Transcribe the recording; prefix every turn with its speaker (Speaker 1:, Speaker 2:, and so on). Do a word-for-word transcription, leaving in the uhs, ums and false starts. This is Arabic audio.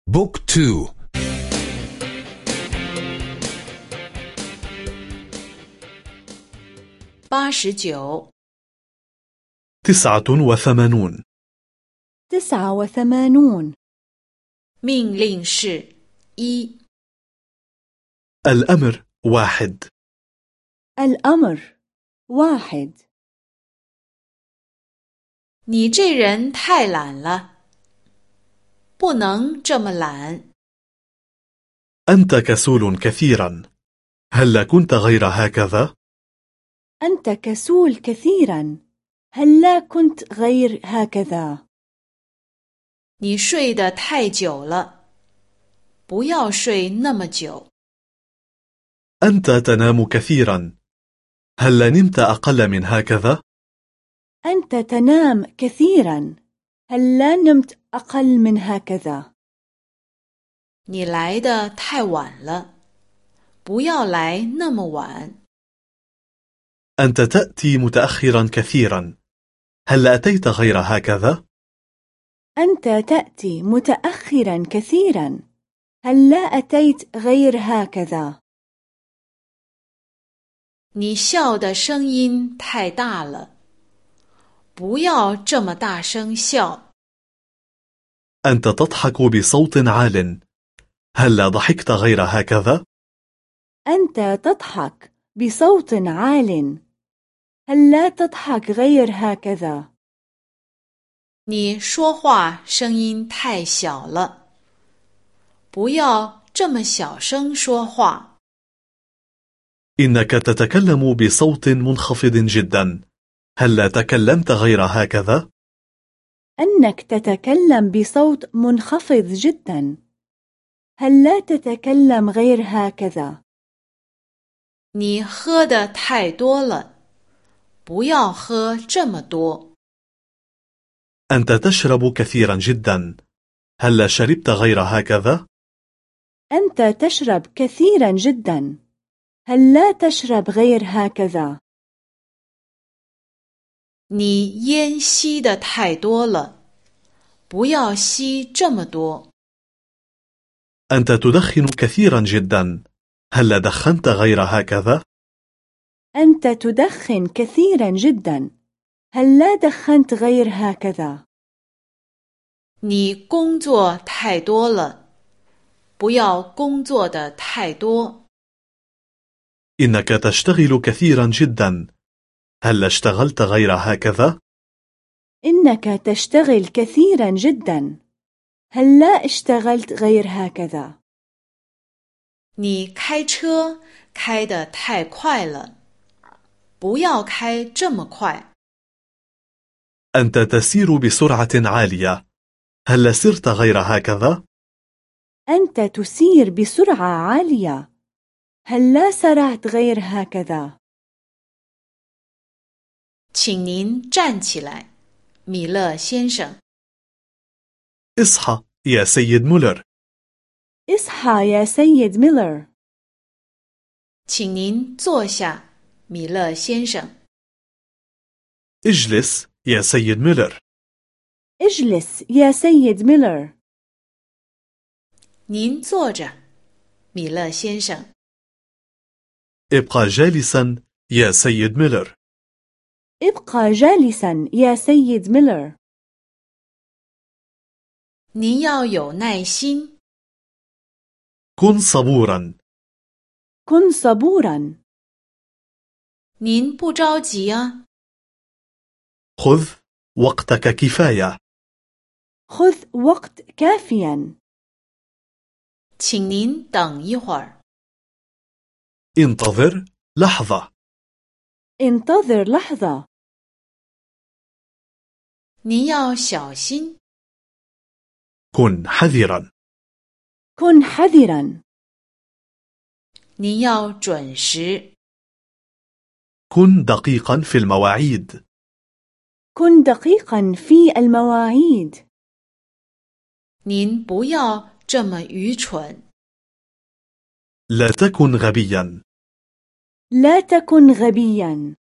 Speaker 1: بوك تو.
Speaker 2: 八十九
Speaker 3: تسعة وثمانون.
Speaker 4: تسعة وثمانون.
Speaker 2: 命令式一
Speaker 3: الأمر واحد.
Speaker 4: الأمر واحد.
Speaker 2: 你这人太懒了，不能这么懒。
Speaker 3: أنت كسول كثيرا. هل كنت غير هكذا؟
Speaker 4: أنت كسول كثيرا. هل لا كنت غير هكذا؟
Speaker 2: 你睡得太久了，不要睡那么久。
Speaker 3: أنت تنام كثيرا. هل نمت أقل من هكذا؟
Speaker 4: أنت تنام كثيرا. هل لا نمت أقل من هكذا؟
Speaker 2: 你来得太晚了，不要来那么晚。
Speaker 3: أنت تأتي متأخرا كثيرا. هل أتيت غير هكذا؟
Speaker 4: أنت تأتي متأخرا كثيرا. هل لا أتيت غير هكذا؟
Speaker 2: 你笑的声音太大了，不要这么大声笑。
Speaker 3: أنت تضحك بصوت عال. هل لا ضحكت غير هكذا؟
Speaker 4: أنت تضحك بصوت عال. هل لا تضحك غير هكذا؟
Speaker 2: 你说话声音太小了，不要这么小声说话。
Speaker 3: إنك تتكلم بصوت منخفض جدا. هل لا تكلمت غير هكذا؟
Speaker 4: أنك تتكلم بصوت منخفض جدا. هل لا تتكلم غير هكذا؟
Speaker 2: 你喝的太多了，不要喝这么多。
Speaker 3: أنت تشرب كثيرا جدا. هل لا شربت غير هكذا؟
Speaker 4: أنت تشرب كثيرا جدا. هل لا تشرب غير هكذا؟
Speaker 2: 你烟吸的太多了，不要吸这么多。
Speaker 3: أنت تدخن كثيرا جدا. هل لا دخنت غير هكذا؟
Speaker 4: أنت تدخن كثيرا جدا. هل لا دخنت غير هكذا؟
Speaker 2: 你工作太多了，不要工作的太多。
Speaker 3: إنك تشتغل كثيرا جدا. هل لا اشتغلت غير هكذا؟
Speaker 4: إنك تشتغل كثيرا جدا. هل لا اشتغلت غير هكذا؟
Speaker 2: 你开车开得太快了，不要开这么快。
Speaker 3: أنت تسير بسرعة عالية. هل لا سرت غير هكذا؟
Speaker 4: أنت تسير بسرعة عالية. هل لا سرعت غير هكذا؟
Speaker 2: 请您站起来，米勒先生。
Speaker 3: اصحى يا سيد مولر.
Speaker 4: اصحى يا سيد ميلر.
Speaker 2: 请您坐下，米勒先生。
Speaker 3: اجلس يا سيد مولر.
Speaker 4: اجلس يا سيد ميلر.
Speaker 2: 您坐着，米勒先生。
Speaker 3: ابقى جالسا يا سيد ميلر.
Speaker 4: ابقى جالسا يا سيد ميلر.
Speaker 2: 您要有耐心。
Speaker 3: كن صبورا.
Speaker 4: كن صبورا.
Speaker 2: 您不着急啊。
Speaker 3: خذ وقتك كفاية.
Speaker 4: خذ وقت كافيا.
Speaker 2: 请您等一会儿。
Speaker 3: انتظر لحظة.
Speaker 4: انتظر لحظة.
Speaker 2: 您要小心。
Speaker 3: كن حذرا.
Speaker 4: كن حذرا.
Speaker 2: 您要准时。
Speaker 3: كن دقيقا في المواعيد.
Speaker 4: كن دقيقا في المواعيد.
Speaker 2: 您不要这么愚蠢。
Speaker 3: لا تكن غبيا.
Speaker 4: لا تكن غبيا.